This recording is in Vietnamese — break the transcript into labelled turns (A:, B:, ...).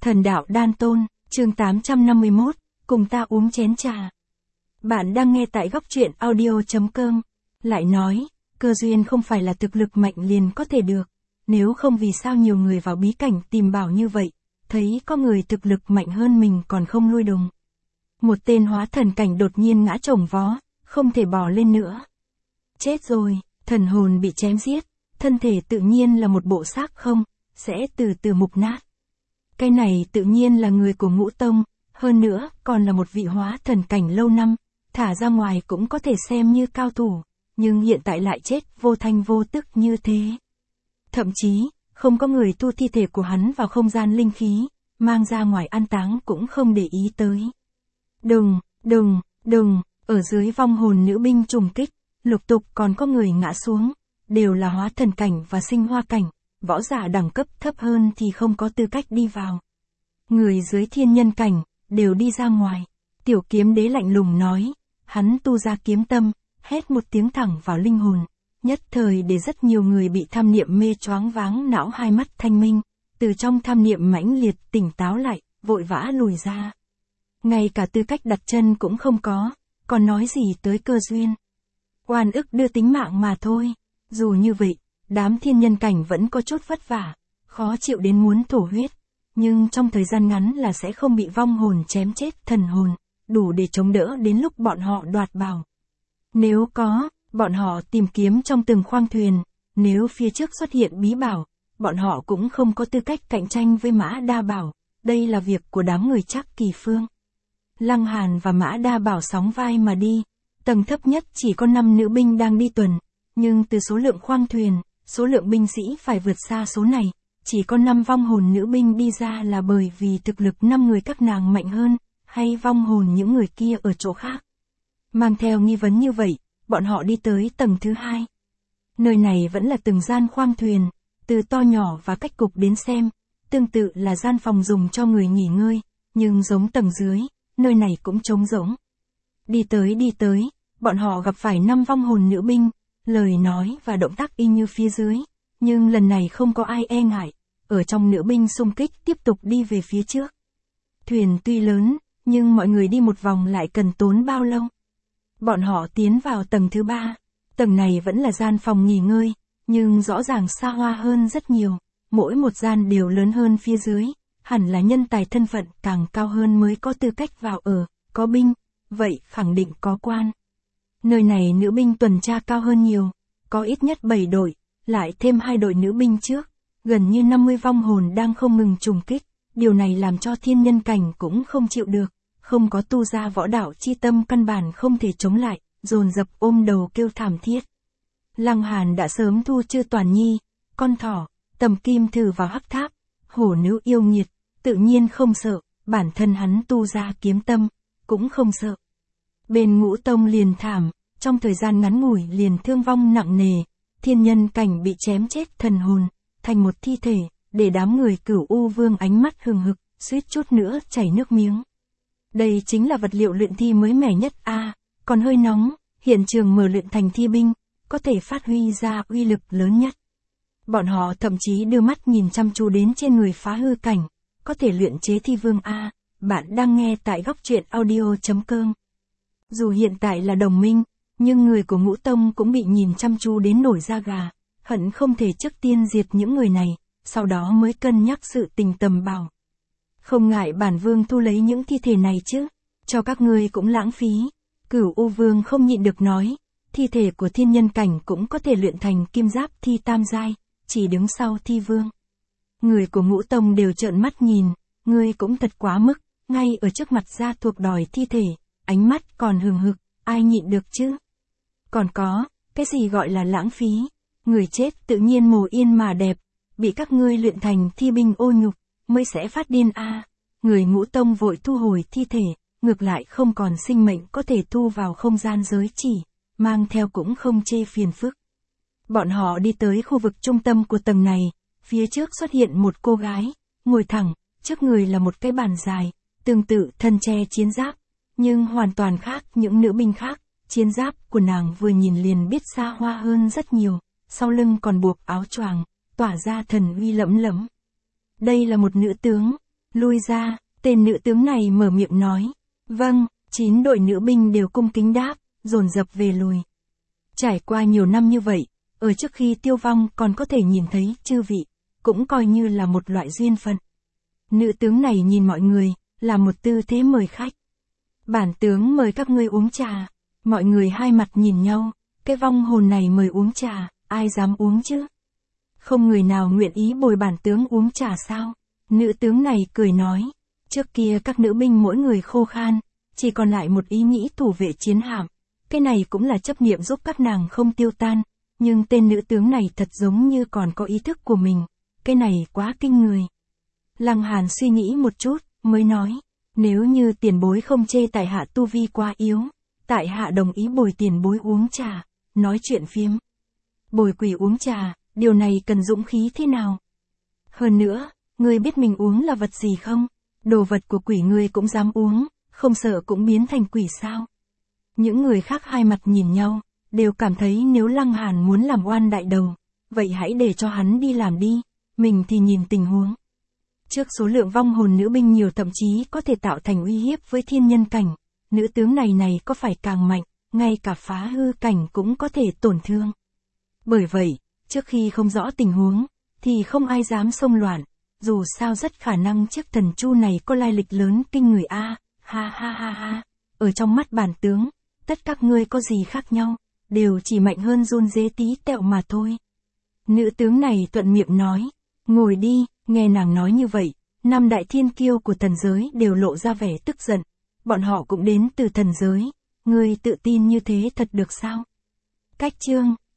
A: Thần đạo đan tôn, chương 851, cùng ta uống chén trà. Bạn đang nghe tại góc truyện audio.com. Lại nói, cơ duyên không phải là thực lực mạnh liền có thể được. Nếu không vì sao nhiều người vào bí cảnh tìm bảo như vậy, thấy có người thực lực mạnh hơn mình còn không lui đùng. Một tên hóa thần cảnh đột nhiên ngã chồng vó, không thể bò lên nữa. Chết rồi, thần hồn bị chém giết, thân thể tự nhiên là một bộ xác không, sẽ từ từ mục nát. Cái này tự nhiên là người của Ngũ Tông, hơn nữa còn là một vị hóa thần cảnh lâu năm, thả ra ngoài cũng có thể xem như cao thủ, nhưng hiện tại lại chết vô thanh vô tức như thế. Thậm chí, không có người thu thi thể của hắn vào không gian linh khí, mang ra ngoài an táng cũng không để ý tới. Đùng, ở dưới vong hồn nữ binh trùng kích, lục tục còn có người ngã xuống, đều là hóa thần cảnh và sinh hoa cảnh, võ giả đẳng cấp thấp hơn thì không có tư cách đi vào. Người dưới thiên nhân cảnh, đều đi ra ngoài. Tiểu kiếm đế lạnh lùng nói, hắn tu ra kiếm tâm, hét một tiếng thẳng vào linh hồn, nhất thời để rất nhiều người bị tham niệm mê choáng váng não hai mắt thanh minh, từ trong tham niệm mãnh liệt tỉnh táo lại, vội vã lùi ra. Ngay cả tư cách đặt chân cũng không có, còn nói gì tới cơ duyên. Oan ức đưa tính mạng mà thôi. Dù như vậy, đám thiên nhân cảnh vẫn có chút vất vả, khó chịu đến muốn thổ huyết, nhưng trong thời gian ngắn là sẽ không bị vong hồn chém chết thần hồn, đủ để chống đỡ đến lúc bọn họ đoạt bảo. Nếu có, bọn họ tìm kiếm trong từng khoang thuyền, nếu phía trước xuất hiện bí bảo, bọn họ cũng không có tư cách cạnh tranh với Mã Đa Bảo, đây là việc của đám người Trác Kỳ Phương. Lăng Hàn và Mã Đa Bảo sóng vai mà đi, tầng thấp nhất chỉ có 5 nữ binh đang đi tuần, nhưng từ số lượng khoang thuyền, số lượng binh sĩ phải vượt xa số này, chỉ có 5 vong hồn nữ binh đi ra là bởi vì thực lực 5 người các nàng mạnh hơn, hay vong hồn những người kia ở chỗ khác. Mang theo nghi vấn như vậy, bọn họ đi tới tầng thứ 2. Nơi này vẫn là từng gian khoang thuyền, từ to nhỏ và cách cục đến xem, tương tự là gian phòng dùng cho người nghỉ ngơi, nhưng giống tầng dưới, nơi này cũng trống rỗng. Đi tới, bọn họ gặp phải 5 vong hồn nữ binh, lời nói và động tác y như phía dưới, nhưng lần này không có ai e ngại, ở trong nữ binh xung kích tiếp tục đi về phía trước. Thuyền tuy lớn, nhưng mọi người đi một vòng lại cần tốn bao lâu? Bọn họ tiến vào tầng thứ 3, tầng này vẫn là gian phòng nghỉ ngơi, nhưng rõ ràng xa hoa hơn rất nhiều, mỗi một gian đều lớn hơn phía dưới, hẳn là nhân tài thân phận càng cao hơn mới có tư cách vào ở, có binh, vậy khẳng định có quan. Nơi này nữ binh tuần tra cao hơn nhiều, có ít nhất 7 đội, lại thêm 2 đội nữ binh trước, gần như 50 vong hồn đang không ngừng trùng kích, điều này làm cho thiên nhân cảnh cũng không chịu được, không có tu ra võ đạo chi tâm căn bản không thể chống lại, dồn dập ôm đầu kêu thảm thiết. Lăng Hàn đã sớm thu Chư Toàn Nhi, con thỏ, Tầm Kim Thử vào hắc tháp, hổ nữ yêu nghiệt, tự nhiên không sợ, bản thân hắn tu ra kiếm tâm, cũng không sợ. Bên Ngũ Tông liền thảm, trong thời gian ngắn ngủi liền thương vong nặng nề, thiên nhân cảnh bị chém chết thần hồn, thành một thi thể, để đám người Cửu U Vương ánh mắt hừng hực, suýt chút nữa chảy nước miếng. Đây chính là vật liệu luyện thi mới mẻ nhất còn hơi nóng, hiện trường mở luyện thành thi binh, có thể phát huy ra uy lực lớn nhất. Bọn họ thậm chí đưa mắt nhìn chăm chú đến trên người phá hư cảnh, có thể luyện chế thi vương Bạn đang nghe tại góc truyện audio.com. Dù hiện tại là đồng minh, nhưng người của Ngũ Tông cũng bị nhìn chăm chú đến nổi da gà, hận không thể trước tiên diệt những người này, sau đó mới cân nhắc sự tình tầm bảo. Không ngại bản vương thu lấy những thi thể này chứ, cho các ngươi cũng lãng phí. Cửu U Vương không nhịn được nói, thi thể của thiên nhân cảnh cũng có thể luyện thành kim giáp thi tam giai, chỉ đứng sau thi vương. Người của Ngũ Tông đều trợn mắt nhìn, ngươi cũng thật quá mức, ngay ở trước mặt gia thuộc đòi thi thể, ánh mắt còn hừng hực, ai nhịn được chứ? Còn có, cái gì gọi là lãng phí? Người chết tự nhiên mồ yên mà đẹp, bị các ngươi luyện thành thi binh ô nhục, mới sẽ phát điên Người Ngũ Tông vội thu hồi thi thể, ngược lại không còn sinh mệnh có thể thu vào không gian giới chỉ, mang theo cũng không chê phiền phức. Bọn họ đi tới khu vực trung tâm của tầng này, phía trước xuất hiện một cô gái, ngồi thẳng, trước người là một cái bàn dài, tương tự thân che chiến giáp, nhưng hoàn toàn khác những nữ binh khác, chiến giáp của nàng vừa nhìn liền biết xa hoa hơn rất nhiều, sau lưng còn buộc áo choàng, tỏa ra thần uy lẫm lẫm. Đây là một nữ tướng, Lui ra, tên nữ tướng này mở miệng nói. Vâng, 9 đội nữ binh đều cung kính đáp, dồn dập về lùi. Trải qua nhiều năm như vậy, ở trước khi tiêu vong còn có thể nhìn thấy chư vị, cũng coi như là một loại duyên phận. Nữ tướng này nhìn mọi người, là một tư thế mời khách. Bản tướng mời các ngươi uống trà. Mọi người hai mặt nhìn nhau, cái vong hồn này mời uống trà, ai dám uống chứ? Không người nào nguyện ý bồi bản tướng uống trà sao? Nữ tướng này cười nói, trước kia các nữ binh mỗi người khô khan, chỉ còn lại một ý nghĩ thủ vệ chiến hạm. Cái này cũng là chấp niệm giúp các nàng không tiêu tan, nhưng tên nữ tướng này thật giống như còn có ý thức của mình, cái này quá kinh người. Lăng Hàn suy nghĩ một chút, mới nói, nếu như tiền bối không chê tại hạ tu vi quá yếu, tại hạ đồng ý bồi tiền bối uống trà, nói chuyện phiếm. Bồi quỷ uống trà, điều này cần dũng khí thế nào? Hơn nữa, ngươi biết mình uống là vật gì không? Đồ vật của quỷ ngươi cũng dám uống, không sợ cũng biến thành quỷ sao? Những người khác hai mặt nhìn nhau, đều cảm thấy nếu Lăng Hàn muốn làm oan đại đầu, vậy hãy để cho hắn đi làm đi, mình thì nhìn tình huống. Trước số lượng vong hồn nữ binh nhiều thậm chí có thể tạo thành uy hiếp với thiên nhân cảnh, nữ tướng này có phải càng mạnh, ngay cả phá hư cảnh cũng có thể tổn thương. Bởi vậy, trước khi không rõ tình huống, thì không ai dám xông loạn, dù sao rất khả năng chiếc thần chu này có lai lịch lớn kinh người a. Ha ha ha ha, ở trong mắt bản tướng, tất các ngươi có gì khác nhau, đều chỉ mạnh hơn run dế tí tẹo mà thôi. Nữ tướng này thuận miệng nói, ngồi đi. Nghe nàng nói như vậy, 5 đại thiên kiêu của thần giới đều lộ ra vẻ tức giận. Bọn họ cũng đến từ thần giới, ngươi tự tin như thế thật được sao? Cách chương